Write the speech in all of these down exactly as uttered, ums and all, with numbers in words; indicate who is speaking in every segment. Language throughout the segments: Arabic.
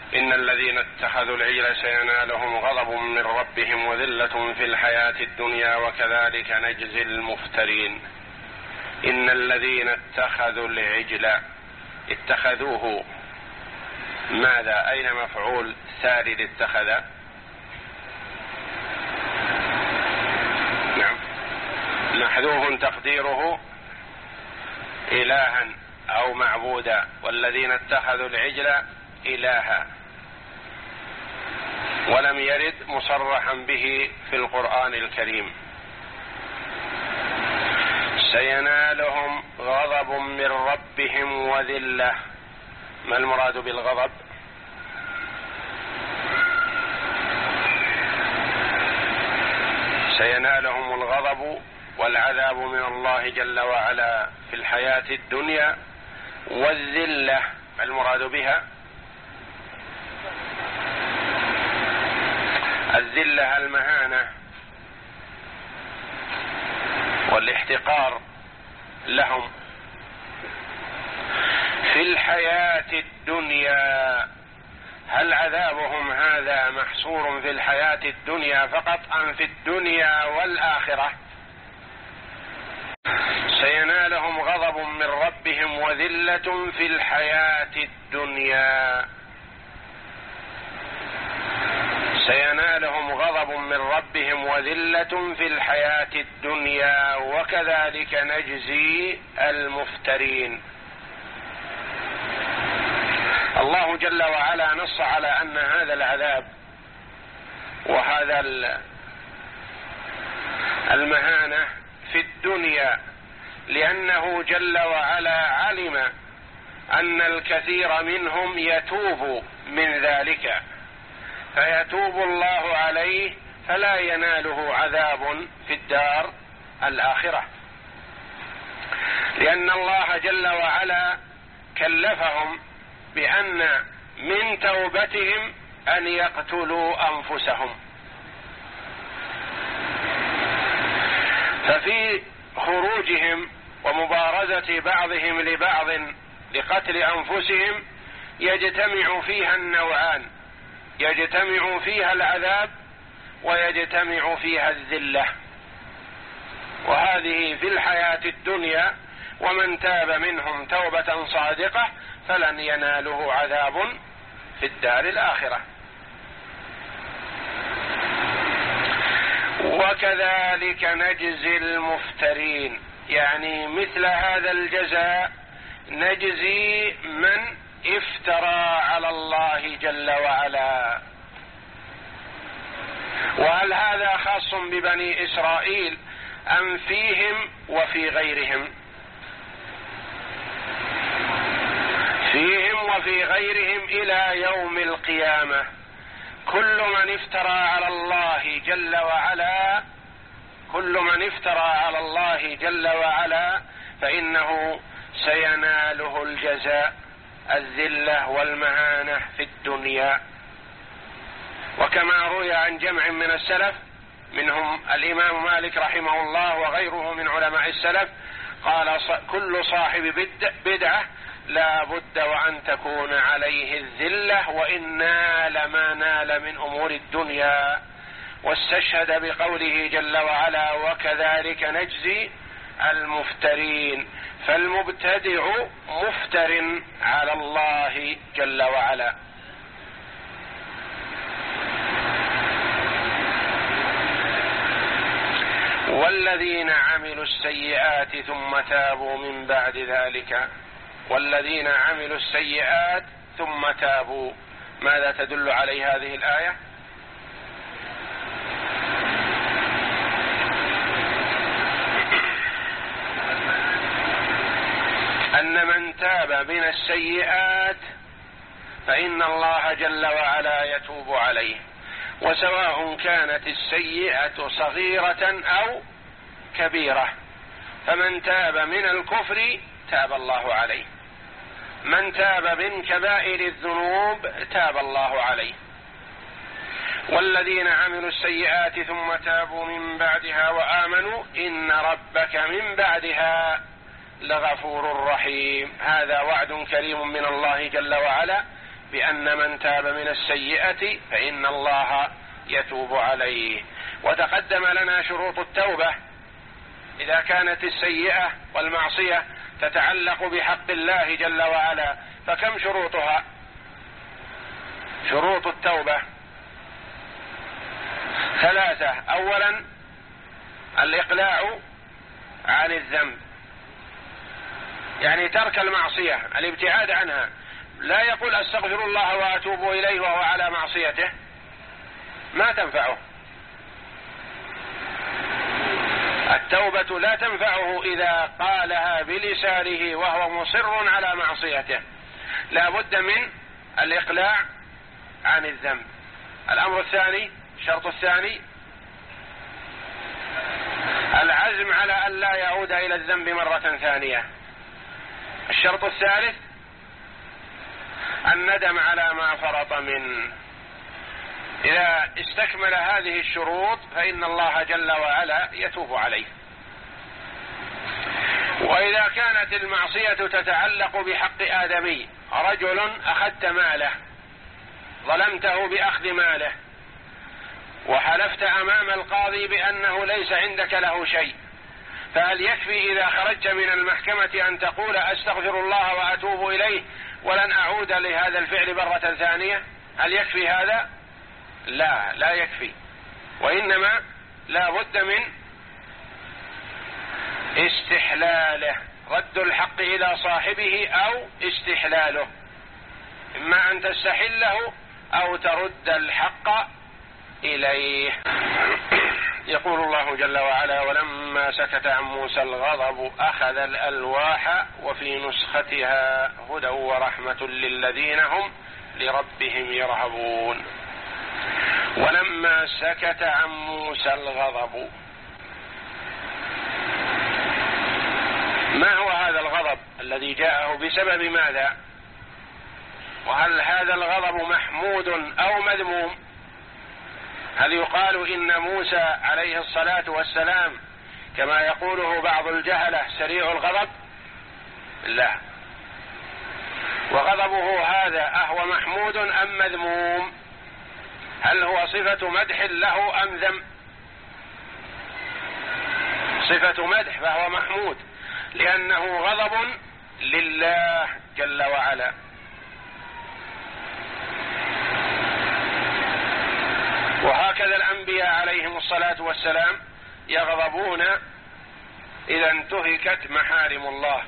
Speaker 1: إن الذين اتخذوا العجل سينالهم غضب من ربهم وذلة في الحياة الدنيا وكذلك نجزي المفترين. إن الذين اتخذوا العجل، اتخذوه ماذا؟ أين مفعول ثالث اتخذ؟ نعم، محذوف تقديره إلها أو معبودا. والذين اتخذوا العجل إلها، ولم يرد مصرحا به في القرآن الكريم. سينالهم غضب من ربهم وذلة. ما المراد بالغضب؟ سينالهم الغضب والعذاب من الله جل وعلا في الحياة الدنيا، والذلة المراد بها الذلة المهانة والاحتقار لهم في الحياة الدنيا. هل عذابهم هذا محصور في الحياة الدنيا فقط أم في الدنيا والآخرة؟ سينالهم غضب من ربهم وذلة في الحياة الدنيا. سينالهم غضب من ربهم وذلة في الحياة الدنيا وكذلك نجزي المفترين. الله جل وعلا نص على أن هذا العذاب وهذا المهانة في الدنيا لأنه جل وعلا علم أن الكثير منهم يتوب من ذلك، فيتوب الله عليه فلا يناله عذاب في الدار الآخرة، لأن الله جل وعلا كلفهم بأن من توبتهم أن يقتلوا أنفسهم. ففي خروجهم ومبارزة بعضهم لبعض لقتل أنفسهم يجتمع فيها النوعان، يجتمع فيها العذاب ويجتمع فيها الذلة، وهذه في الحياة الدنيا. ومن تاب منهم توبة صادقة فلن يناله عذاب في الدار الآخرة. وكذلك نجزي المفترين، يعني مثل هذا الجزاء نجزي من افترى على الله جل وعلا. وهل هذا خاص ببني إسرائيل أم فيهم وفي غيرهم؟ فيهم وفي غيرهم إلى يوم القيامة. كل من افترى على الله جل وعلا كل من افترى على الله جل وعلا فإنه سيناله الجزاء، الذلة والمهانة في الدنيا. وكما روي عن جمع من السلف منهم الإمام مالك رحمه الله وغيره من علماء السلف قال: كل صاحب بدعة لا بد وأن تكون عليه الذلة وإن نال ما نال من أمور الدنيا. واستشهد بقوله جل وعلا: وكذلك نجزي المفترين. فالمبتدع مفتر على الله جل وعلا. والذين عملوا السيئات ثم تابوا من بعد ذلك والذين عملوا السيئات ثم تابوا، ماذا تدل عليه هذه الآية؟ أن من تاب من السيئات فإن الله جل وعلا يتوب عليه، وسواء كانت السيئة صغيرة أو كبيرة. فمن تاب من الكفر تاب الله عليه، من تاب من كبائر الذنوب تاب الله عليه. والذين عملوا السيئات ثم تابوا من بعدها وآمنوا إن ربك من بعدها لغفور رحيم. هذا وعد كريم من الله جل وعلا بأن من تاب من السيئة فإن الله يتوب عليه. وتقدم لنا شروط التوبة إذا كانت السيئة والمعصية تتعلق بحق الله جل وعلا، فكم شروطها؟ شروط التوبة ثلاثة. أولا الإقلاع عن الذنب، يعني ترك المعصية، الابتعاد عنها. لا يقول أستغفر الله وأتوب إليه وهو على معصيته، ما تنفعه. التوبة لا تنفعه إذا قالها بلسانه وهو مصر على معصيته، لا بد من الإقلاع عن الذنب. الأمر الثاني، الشرط الثاني العزم على أن لا يعود إلى الذنب مرة ثانية. الشرط الثالث الندم على ما فرط منه. إذا استكمل هذه الشروط فإن الله جل وعلا يتوب عليه. وإذا كانت المعصية تتعلق بحق آدمي، رجل أخذت ماله، ظلمته بأخذ ماله، وحلفت أمام القاضي بأنه ليس عندك له شيء، فهل يكفي إذا خرجت من المحكمة أن تقول أستغفر الله وأتوب إليه ولن أعود لهذا الفعل مرة ثانية؟ هل يكفي هذا؟ لا، لا يكفي، وإنما لا بد من استحلاله، رد الحق إلى صاحبه أو استحلاله، إما أن تستحله أو ترد الحق إليه. يقول الله جل وعلا: ولما سكت عن موسى الغضب أخذ الألواح وفي نسختها هدى ورحمة للذين هم لربهم يرهبون. ولما سكت عن موسى الغضب، ما هو هذا الغضب الذي جاءه بسبب ماذا؟ وهل هذا الغضب محمود أو مذموم؟ هل يقال إن موسى عليه الصلاة والسلام كما يقوله بعض الجهلة سريع الغضب؟ لا. وغضبه هذا أهو محمود أم مذموم؟ هل هو صفة مدح له أم ذم؟ صفة مدح، فهو محمود لأنه غضب لله جل وعلا. وهكذا الأنبياء عليهم الصلاة والسلام يغضبون إذا انتهكت محارم الله،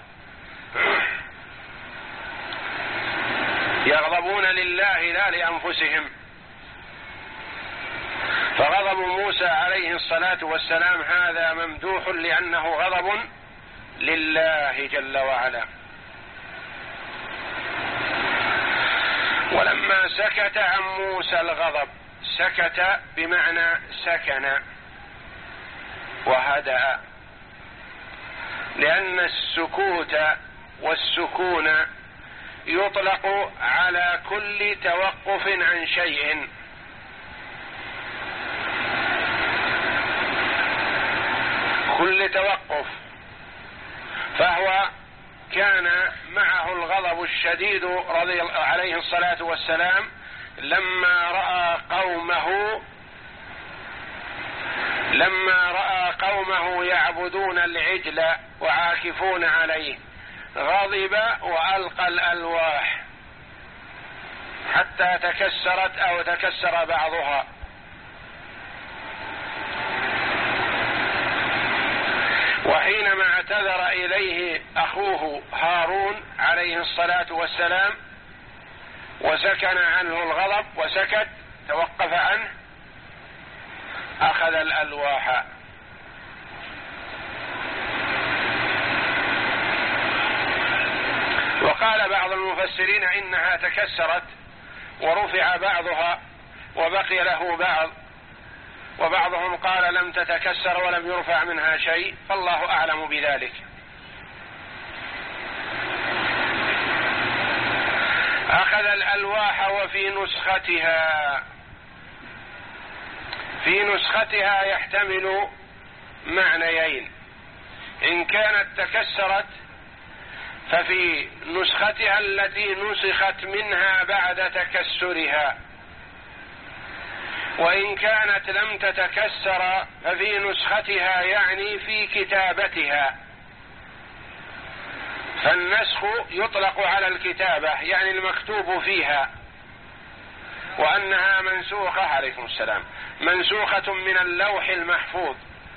Speaker 1: يغضبون لله لا لأنفسهم. فغضب موسى عليه الصلاة والسلام هذا ممدوح لأنه غضب لله جل وعلا. ولما سكت عن موسى الغضب، سكت بمعنى سكن وهدأ، لأن السكوت والسكون يطلق على كل توقف عن شيء، كل توقف. فهو كان معه الغضب الشديد رضي الله عليه الصلاة والسلام لما رأى قومه لما رأى قومه يعبدون العجل وعاكفون عليه، غضب وألقى الألواح حتى تكسرت أو تكسر بعضها. وحينما اعتذر إليه أخوه هارون عليه الصلاة والسلام وسكن عنه الغضب وسكت، توقف عنه، أخذ الألواح. وقال بعض المفسرين إنها تكسرت ورفع بعضها وبقي له بعض، وبعضهم قال لم تتكسر ولم يرفع منها شيء، فالله أعلم بذلك. أخذ الألواح وفي نسختها، في نسختها يحتمل معنيين: إن كانت تكسرت ففي نسختها التي نسخت منها بعد تكسرها، وإن كانت لم تتكسر ففي نسختها يعني في كتابتها. فالنسخ يطلق على الكتابة يعني المكتوب فيها، وأنها منسوخة عليكم السلام منسوخة من اللوح المحفوظ.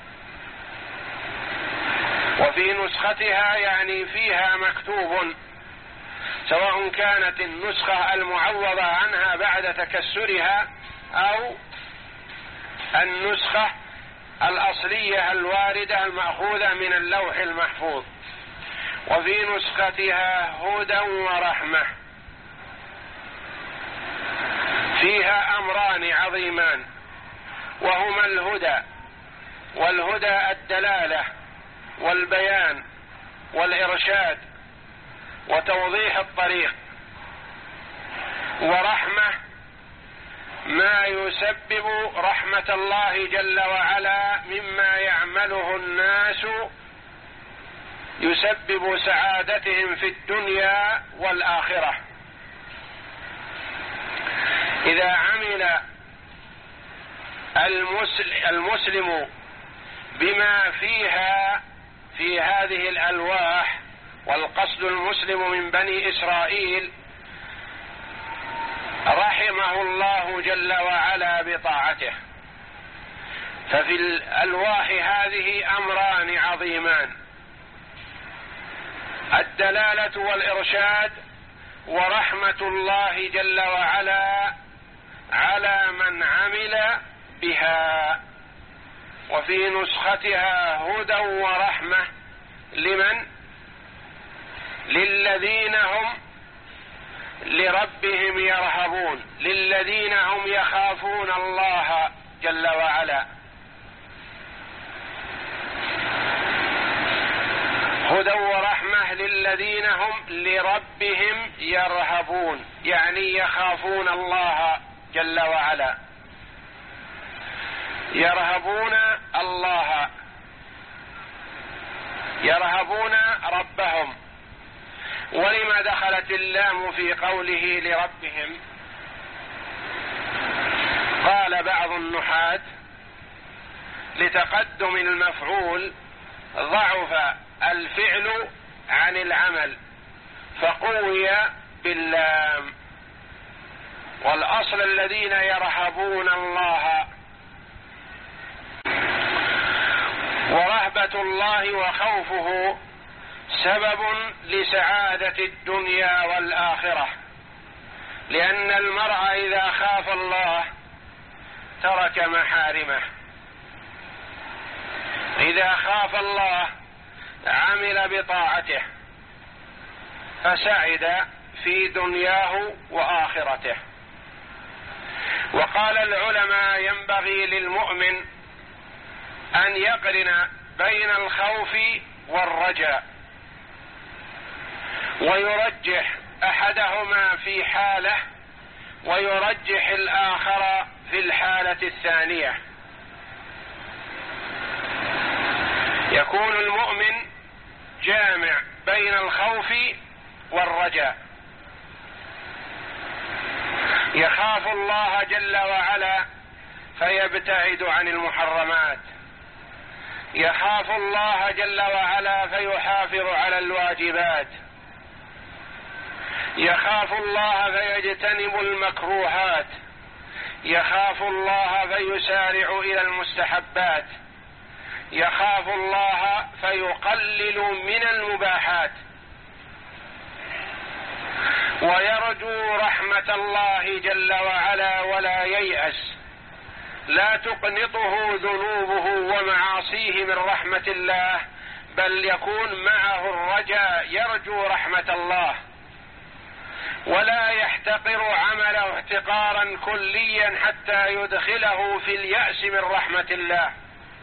Speaker 1: وفي نسختها يعني فيها مكتوب، سواء كانت النسخة المعوضة عنها بعد تكسرها أو النسخة الأصلية الواردة المأخوذة من اللوح المحفوظ. وفي نسختها هدى ورحمة، فيها أمران عظيمان، وهما الهدى، والهدى الدلالة والبيان والإرشاد وتوضيح الطريق، ورحمة ما يسبب رحمة الله جل وعلا مما يعمله الناس يسبب سعادتهم في الدنيا والآخرة. إذا عمل المسلم بما فيها في هذه الألواح، والقصد المسلم من بني إسرائيل، رحمه الله جل وعلا بطاعته. ففي الألواح هذه أمران عظيمان: الدلالة والإرشاد، ورحمة الله جل وعلا على من عمل بها. وفي نسختها هدى ورحمة لمن؟ للذين هم لربهم يرهبون، للذين هم يخافون الله جل وعلا. هدى ورحمة للذين هم لربهم يرهبون، يعني يخافون الله جل وعلا، يرهبون الله، يرهبون ربهم. ولما دخلت اللام في قوله لربهم؟ قال بعض النحاة لتقدم المفعول ضعف الفعل عن العمل فقوي باللام، والأصل الذين يرهبون الله. ورهبة الله وخوفه سبب لسعادة الدنيا والآخرة، لأن المرء إذا خاف الله ترك محارمه، إذا خاف الله عمل بطاعته فسعد في دنياه وآخرته. وقال العلماء: ينبغي للمؤمن أن يقرن بين الخوف والرجاء، ويرجح أحدهما في حالة ويرجح الآخر في الحالة الثانية. يكون المؤمن جامع بين الخوف والرجاء، يخاف الله جل وعلا فيبتعد عن المحرمات، يخاف الله جل وعلا فيحافظ على الواجبات، يخاف الله فيجتنب المكروهات، يخاف الله فيسارع إلى المستحبات، يخاف الله فيقلل من المباحات، ويرجو رحمة الله جل وعلا ولا ييأس، لا تقنطه ذنوبه ومعاصيه من رحمة الله، بل يكون معه الرجاء يرجو رحمة الله، ولا يحتقر عمله احتقارا كليا حتى يدخله في اليأس من رحمة الله،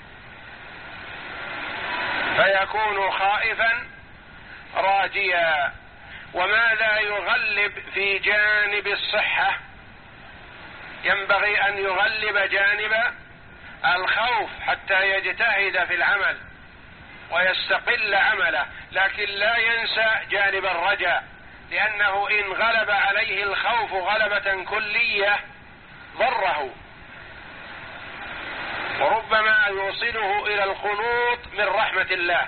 Speaker 1: فيكون خائفا راجيا. وماذا يغلب في جانب الصحة؟ ينبغي أن يغلب جانب الخوف حتى يجتهد في العمل، ويستقل عمله، لكن لا ينسى جانب الرجاء، لأنه إن غلب عليه الخوف غلبة كلية ضره، وربما يوصله إلى القنوط من رحمة الله.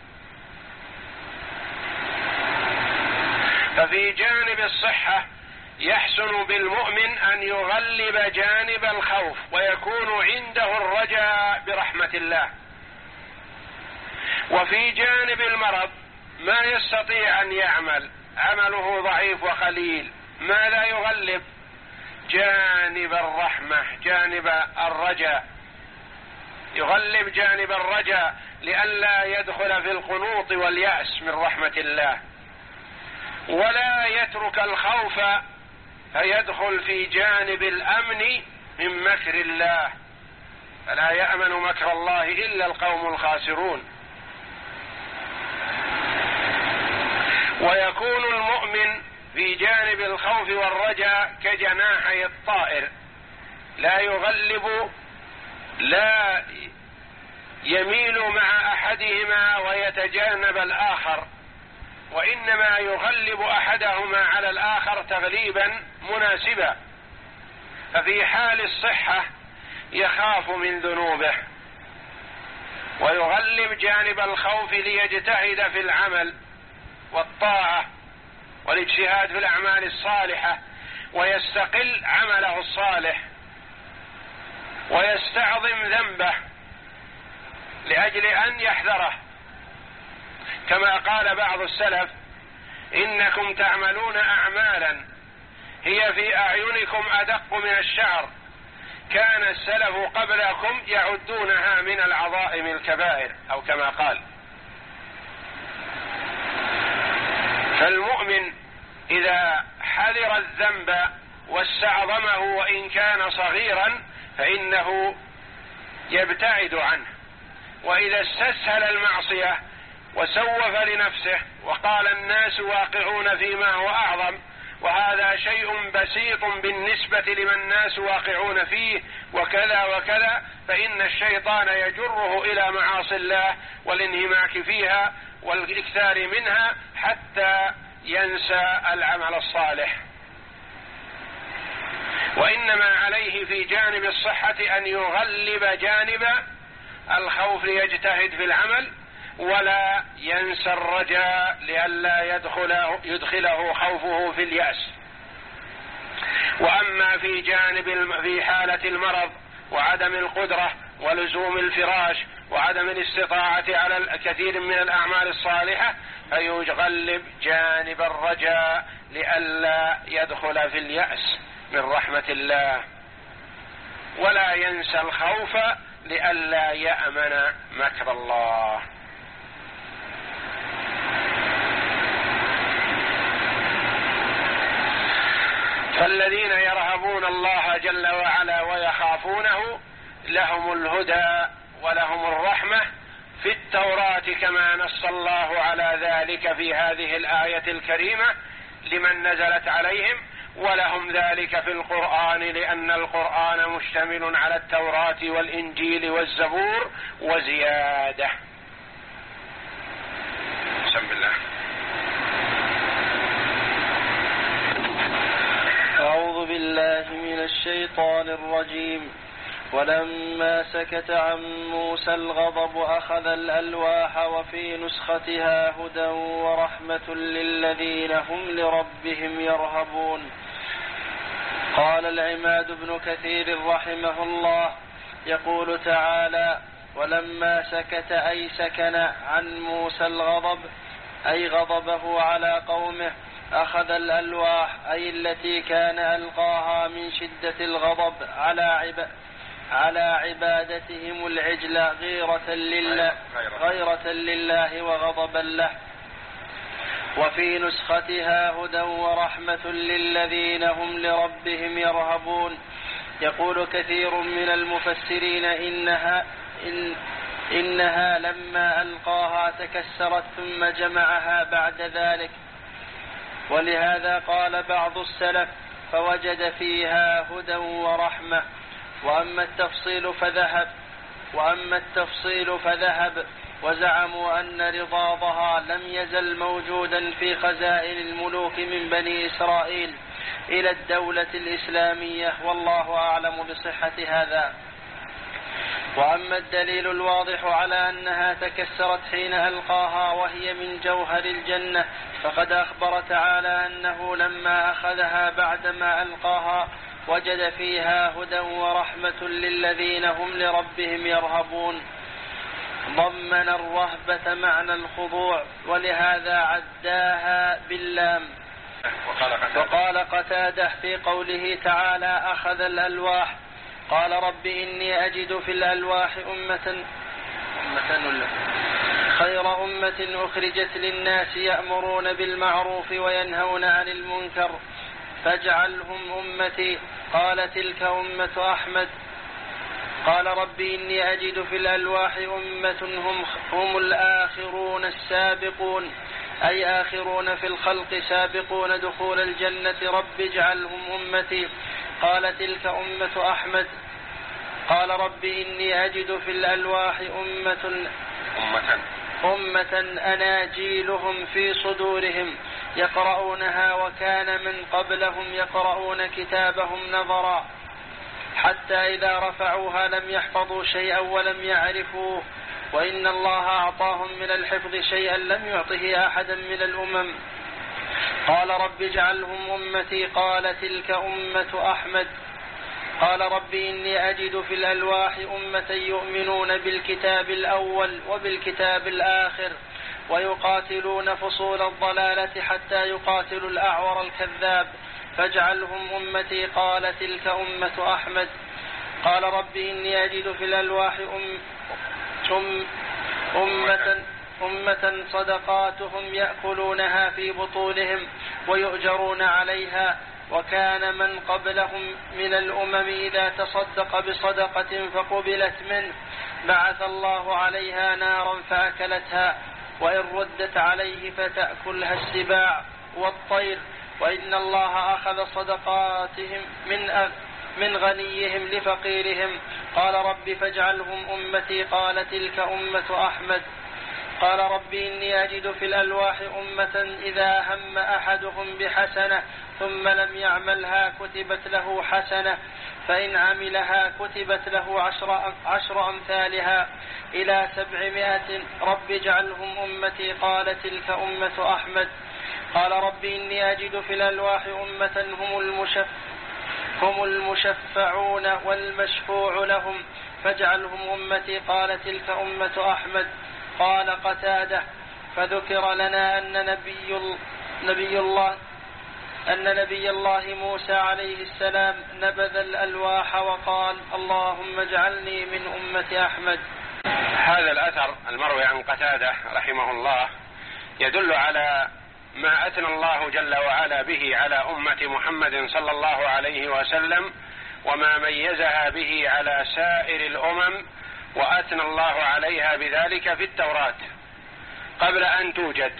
Speaker 1: ففي جانب الصحة يحسن بالمؤمن أن يغلب جانب الخوف ويكون عنده الرجاء برحمة الله. وفي جانب المرض ما يستطيع أن يعمل، عمله ضعيف وقليل، ماذا يغلب؟ جانب الرحمة، جانب الرجاء، يغلب جانب الرجاء لئلا يدخل في القنوط واليأس من رحمة الله، ولا يترك الخوف فيدخل في جانب الأمن من مكر الله، فلا يأمن مكر الله إلا القوم الخاسرون. ويكون المؤمن في جانب الخوف والرجاء كجناحي الطائر، لا يغلب، لا يميل مع أحدهما ويتجانب الآخر، وإنما يغلب أحدهما على الآخر تغليبا مناسبا. ففي حال الصحة يخاف من ذنوبه ويغلب جانب الخوف ليجتهد في العمل والطاعة والاجتهاد في الأعمال الصالحة، ويستقل عمله الصالح ويستعظم ذنبه لأجل أن يحذره، كما قال بعض السلف: إنكم تعملون أعمالا هي في أعينكم أدق من الشعر، كان السلف قبلكم يعدونها من العظائم الكبائر، أو كما قال. فالمؤمن إذا حذر الذنب واستعظمه وإن كان صغيرا فإنه يبتعد عنه، وإذا استسهل المعصية وسوف لنفسه وقال الناس واقعون فيما هو أعظم وهذا شيء بسيط بالنسبة لمن الناس واقعون فيه وكذا وكذا، فإن الشيطان يجره إلى معاصي الله والانهماك فيها والإكثار منها حتى ينسى العمل الصالح. وإنما عليه في جانب الصحة أن يغلب جانب الخوف ليجتهد في العمل، ولا ينسى الرجاء لئلا يدخله, يدخله خوفه في اليأس. وأما في جانب في حالة المرض وعدم القدرة ولزوم الفراش وعدم الاستطاعة على الكثير من الأعمال الصالحة فيغلب جانب الرجاء لئلا يدخل في اليأس من رحمة الله، ولا ينسى الخوف لئلا يأمن مكر الله. فالذين يرهبون الله جل وعلا ويخافونه لهم الهدى ولهم الرحمة في التوراة، كما نص الله على ذلك في هذه الآية الكريمة لمن نزلت عليهم، ولهم ذلك في القرآن لأن القرآن مشتمل على التوراة والإنجيل والزبور وزيادة. بسم الله.
Speaker 2: أعوذ بالله من الشيطان الرجيم. ولما سكت عن موسى الغضب أخذ الألواح وفي نسختها هدى ورحمة للذين هم لربهم يرهبون. قال العماد بن كثير رحمه الله يقول تعالى: ولما سكت أي سكن عن موسى الغضب أي غضبه على قومه، أخذ الألواح أي التي كان ألقاها من شدة الغضب على عباد على عبادتهم العجل غيرة لله, غيرة لله وغضبا له. وفي نسختها هدى ورحمة للذين هم لربهم يرهبون. يقول كثير من المفسرين إنها, إن إنها لما ألقاها تكسرت ثم جمعها بعد ذلك، ولهذا قال بعض السلف: فوجد فيها هدى ورحمة. وأما التفصيل فذهب وأما التفصيل فذهب وزعموا أن رضاضها لم يزل موجودا في خزائن الملوك من بني إسرائيل إلى الدولة الإسلامية، والله أعلم بصحة هذا. وأما الدليل الواضح على أنها تكسرت حين ألقاها وهي من جوهر الجنة، فقد أخبر تعالى أنه لما أخذها بعدما ألقاها وجد فيها هدى ورحمة للذين هم لربهم يرهبون، ضمن الرهبة معنى الخضوع، ولهذا عداها باللام. وقال قتادة في قوله تعالى أخذ الألواح قال رب إني أجد في الألواح أمة, أمة خير أمة أخرجت للناس يأمرون بالمعروف وينهون عن المنكر فاجعلهم أمتي. قال تلك أمة أحمد. قال رب إني أجد في الألواح أمة هم, هم الآخرون السابقون، أي آخرون في الخلق سابقون دخول الجنة، رب اجعلهم أمتي. قال تلك أمة أحمد. قال رب إني أجد في الألواح أمة أمة, أمة أناجيلهم في صدورهم يقرؤونها وكان من قبلهم يقرؤون كتابهم نظرا حتى إذا رفعوها لم يحفظوا شيئا ولم يعرفوه، وإن الله أعطاهم من الحفظ شيئا لم يعطه أحدا من الأمم. قال رب اجعلهم أمتي. قال تلك أمة أحمد. قال رب إني أجد في الألواح أمة يؤمنون بالكتاب الأول وبالكتاب الآخر ويقاتلون فصول الضلالة حتى يقاتلوا الأعور الكذاب فاجعلهم أمتي. قال تلك أمة أحمد. قال رب إني أجد في الألواح أم أم أمة, أمة صدقاتهم يأكلونها في بطونهم ويؤجرون عليها، وكان من قبلهم من الأمم إذا تصدق بصدقة فقبلت منه بعث الله عليها نارا فأكلتها، وإن ردت عليه فتأكلها السباع والطير، وإن الله أخذ صدقاتهم من أغ... من غنيهم لفقيرهم. قال رب فاجعلهم أمتي. قال تلك أمة أحمد. قال رب إني أجد في الألواح أمة إذا هم أحدهم بحسنة ثم لم يعملها كتبت له حسنة، فإن عملها كتبت له عشر, عشر أمثالها إلى سبعمائة، رب اجعلهم أمتي. قال تلك أمة أحمد. قال رب إني أجد في الألواح أمة هم المشف هم المشفعون والمشفوع لهم فاجعلهم أمتي. قال تلك أمة أحمد. قال قتادة فذكر لنا أن نبي, نبي الله أن نبي الله موسى عليه السلام نبذ الألواح وقال اللهم اجعلني من أمة أحمد.
Speaker 1: هذا الأثر المروي عن قتادة رحمه الله يدل على ما أثنى الله جل وعلا به على أمة محمد صلى الله عليه وسلم وما ميزها به على سائر الأمم، وأثنى الله عليها بذلك في التوراة قبل أن توجد.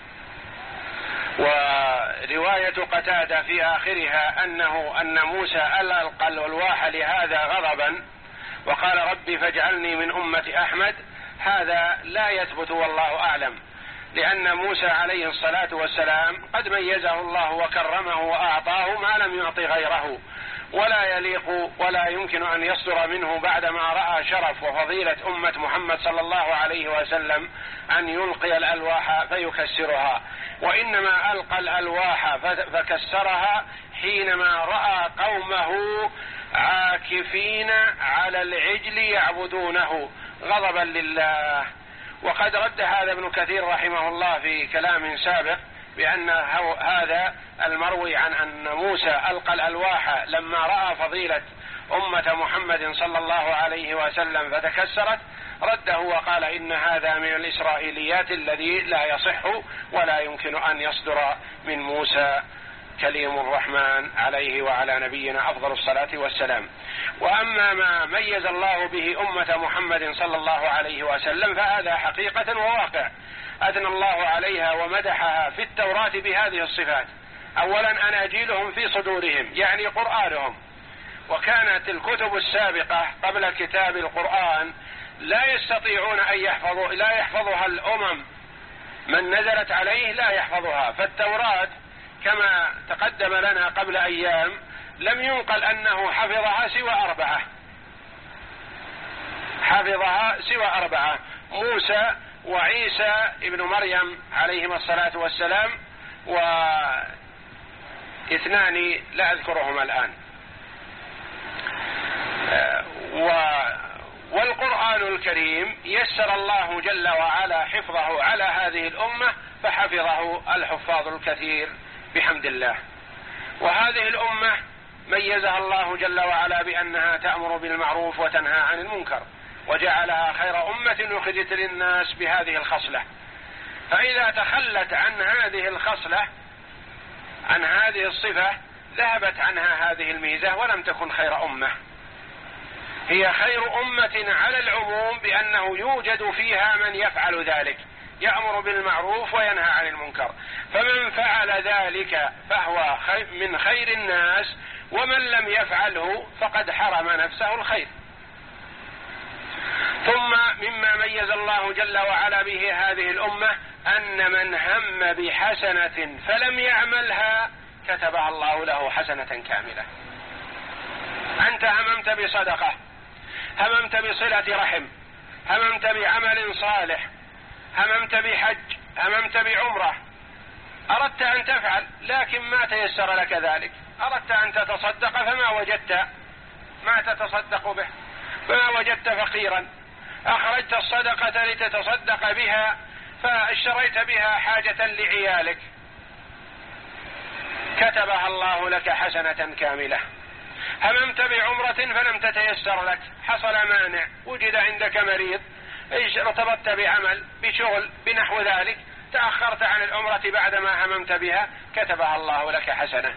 Speaker 1: ورواية قتادة في آخرها أنه أن موسى ألقى الألواح لهذا غضبا وقال ربي فاجعلني من أمة أحمد، هذا لا يثبت والله أعلم، لأن موسى عليه الصلاة والسلام قد ميزه الله وكرمه وأعطاه ما لم يعطي غيره، ولا يليق ولا يمكن أن يصدر منه بعدما رأى شرف وفضيلة أمة محمد صلى الله عليه وسلم أن يلقي الألواح فيكسرها، وإنما ألقى الألواح فكسرها حينما رأى قومه عاكفين على العجل يعبدونه غضبا لله. وقد رد هذا ابن كثير رحمه الله في كلام سابق بأن هذا المروي عن أن موسى ألقى الألواح لما رأى فضيلة أمة محمد صلى الله عليه وسلم فتكسرت، رده وقال إن هذا من الإسرائيليات الذي لا يصح ولا يمكن أن يصدر من موسى كليم الرحمن عليه وعلى نبينا أفضل الصلاة والسلام. وأما ما ميز الله به أمة محمد صلى الله عليه وسلم فهذا حقيقة وواقع أثنى الله عليها ومدحها في التوراة بهذه الصفات. أولا أناجيلهم في صدورهم يعني قرآنهم، وكانت الكتب السابقة قبل كتاب القرآن لا يستطيعون أن يحفظوا، لا يحفظها الأمم، من نزلت عليه لا يحفظها. فالتوراة كما تقدم لنا قبل أيام لم ينقل أنه حفظها سوى أربعة، حفظها سوى أربعة: موسى وعيسى ابن مريم عليهما الصلاة والسلام، واثنان لا أذكرهما الآن. والقرآن الكريم يسر الله جل وعلا حفظه على هذه الأمة، فحفظه الحفاظ الكثير بحمد الله. وهذه الأمة ميزها الله جل وعلا بأنها تأمر بالمعروف وتنهى عن المنكر، وجعلها خير أمة أخرجت للناس بهذه الخصلة. فإذا تخلت عن هذه الخصلة، عن هذه الصفة، ذهبت عنها هذه الميزة ولم تكن خير أمة. هي خير أمة على العموم بأنه يوجد فيها من يفعل ذلك، يأمر بالمعروف وينهى عن المنكر، فمن فعل ذلك فهو من خير الناس، ومن لم يفعله فقد حرم نفسه الخير. ثم مما ميز الله جل وعلا به هذه الأمة أن من هم بحسنة فلم يعملها كتبها الله له حسنة كاملة. أنت هممت بصدقة، هممت بصلة رحم، هممت بعمل صالح، هممت بحج، هممت بعمرة، أردت أن تفعل لكن ما تيسر لك ذلك، أردت أن تتصدق فما وجدت ما تتصدق به، فما وجدت فقيرا، أخرجت الصدقة لتتصدق بها فاشتريت بها حاجة لعيالك، كتبها الله لك حسنة كاملة. هممت بعمرة فلم تتيسر لك، حصل مانع، وجد عندك مريض، ارتبطت بعمل، بشغل، بنحو ذلك، تأخرت عن العمرة بعدما هممت بها، كتبها الله لك حسنة.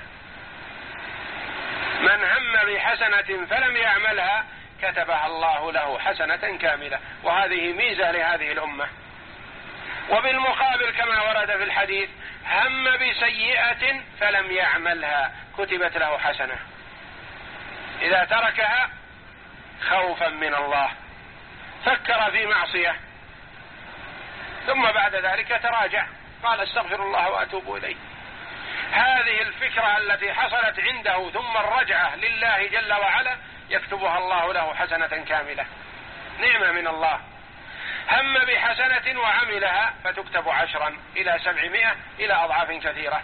Speaker 1: من هم بحسنة فلم يعملها كتبها الله له حسنة كاملة، وهذه ميزة لهذه الأمة. وبالمقابل كما ورد في الحديث: هم بسيئة فلم يعملها كتبت له حسنة. إذا تركها خوفا من الله، فكر في معصية، ثم بعد ذلك تراجع، قال استغفر الله وأتوب إليه. هذه الفكرة التي حصلت عنده ثم الرجعة لله جل وعلا يكتبها الله له حسنة كاملة، نعمة من الله. هم بحسنة وعملها فتكتب عشرا إلى سبعمائة إلى أضعاف كثيرة.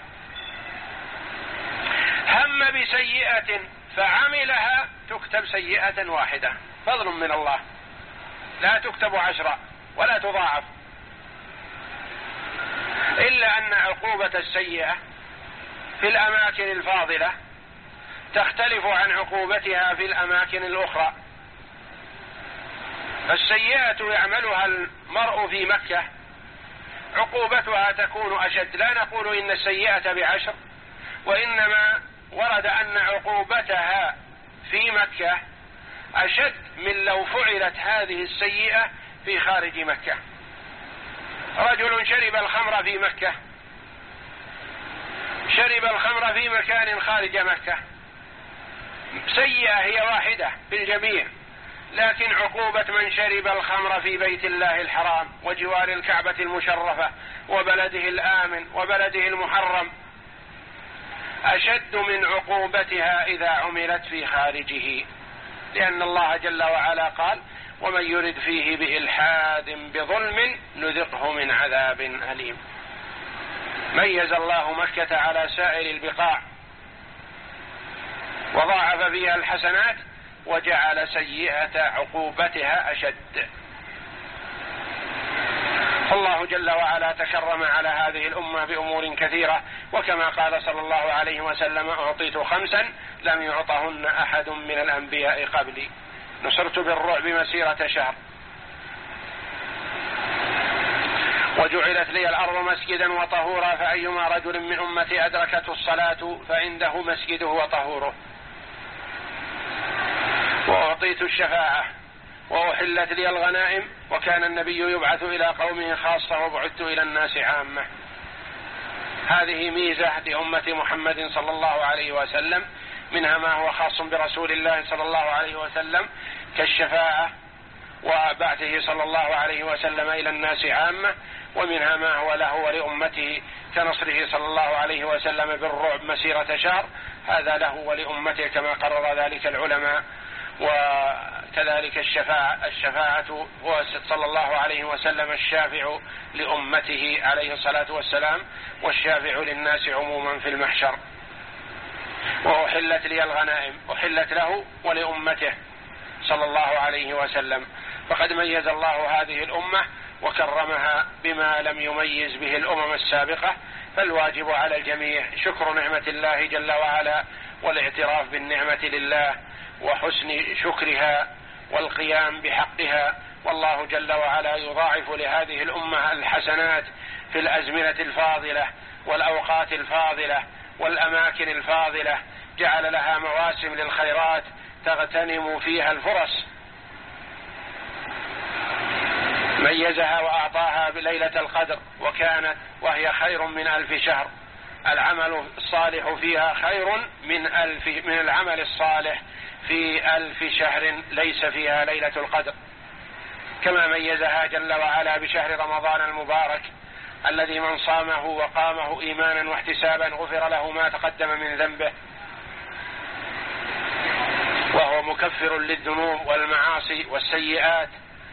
Speaker 1: هم بسيئة فعملها تكتب سيئة واحدة، فضل من الله، لا تكتب عشرة ولا تضاعف. إلا أن عقوبة السيئة في الأماكن الفاضلة تختلف عن عقوبتها في الأماكن الأخرى. السيئة يعملها المرء في مكة عقوبتها تكون أشد، لا نقول إن السيئة بعشر، وإنما ورد أن عقوبتها في مكة أشد من لو فعلت هذه السيئة في خارج مكة. رجل شرب الخمر في مكة، شرب الخمر في مكان خارج مكة، سيئة هي واحدة في الجميع، لكن عقوبة من شرب الخمر في بيت الله الحرام وجوار الكعبة المشرفة وبلده الآمن وبلده المحرم أشد من عقوبتها إذا عملت في خارجه، لأن الله جل وعلا قال: ومن يرد فيه بإلحاد بظلم نذقه من عذاب أليم. ميز الله مكة على سائر البقاع وضاعف فيها الحسنات وجعل سيئة عقوبتها أشد. فالله جل وعلا تكرم على هذه الأمة بأمور كثيرة، وكما قال صلى الله عليه وسلم: أعطيت خمسا لم يعطهن أحد من الأنبياء قبلي، نصرت بالرعب مسيرة شهر، وجعلت لي الأرض مسجدا وطهورا، فأيما رجل من أمتي أدركته الصلاة فعنده مسجده وطهوره، وأعطيت الشفاعة، وأحلت لي الغنائم، وكان النبي يبعث إلى قومه خاصة وبعثت إلى الناس عامة. هذه ميزة لأمة محمد صلى الله عليه وسلم، منها ما هو خاص برسول الله صلى الله عليه وسلم كالشفاعة وبعثه صلى الله عليه وسلم إلى الناس عامة، ومنها ما هو له ولأمته كنصره صلى الله عليه وسلم بالرعب مسيرة شهر، هذا له ولأمته كما قرر ذلك العلماء. وكذلك الشفاعة, الشفاعة هو صلى الله عليه وسلم الشافع لأمته عليه الصلاة والسلام، والشافع للناس عموما في المحشر. وأحلت لي الغنائم، أحلت له ولأمته صلى الله عليه وسلم، فقد ميز الله هذه الأمة وكرمها بما لم يميز به الأمم السابقة، فالواجب على الجميع شكر نعمة الله جل وعلا والاعتراف بالنعمة لله وحسن شكرها والقيام بحقها. والله جل وعلا يضاعف لهذه الأمة الحسنات في الأزمنة الفاضلة والأوقات الفاضلة والأماكن الفاضلة، جعل لها مواسم للخيرات تغتنم فيها الفرص، ميزها وأعطاها بليلة القدر، وكانت وهي خير من ألف شهر، العمل الصالح فيها خير من ألف من العمل الصالح في ألف شهر ليس فيها ليلة القدر. كما ميزها جل وعلا بشهر رمضان المبارك الذي من صامه وقامه إيمانا واحتسابا غفر له ما تقدم من ذنبه، وهو مكفر للذنوب والمعاصي والسيئات،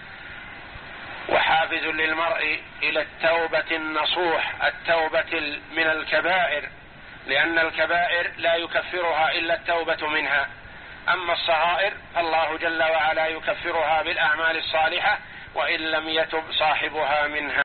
Speaker 1: وحافز للمرء إلى التوبة النصوح، التوبة من الكبائر، لأن الكبائر لا يكفرها إلا التوبة منها، أما الصغائر فالله جل وعلا يكفرها بالأعمال الصالحة وإن لم يتب صاحبها منها.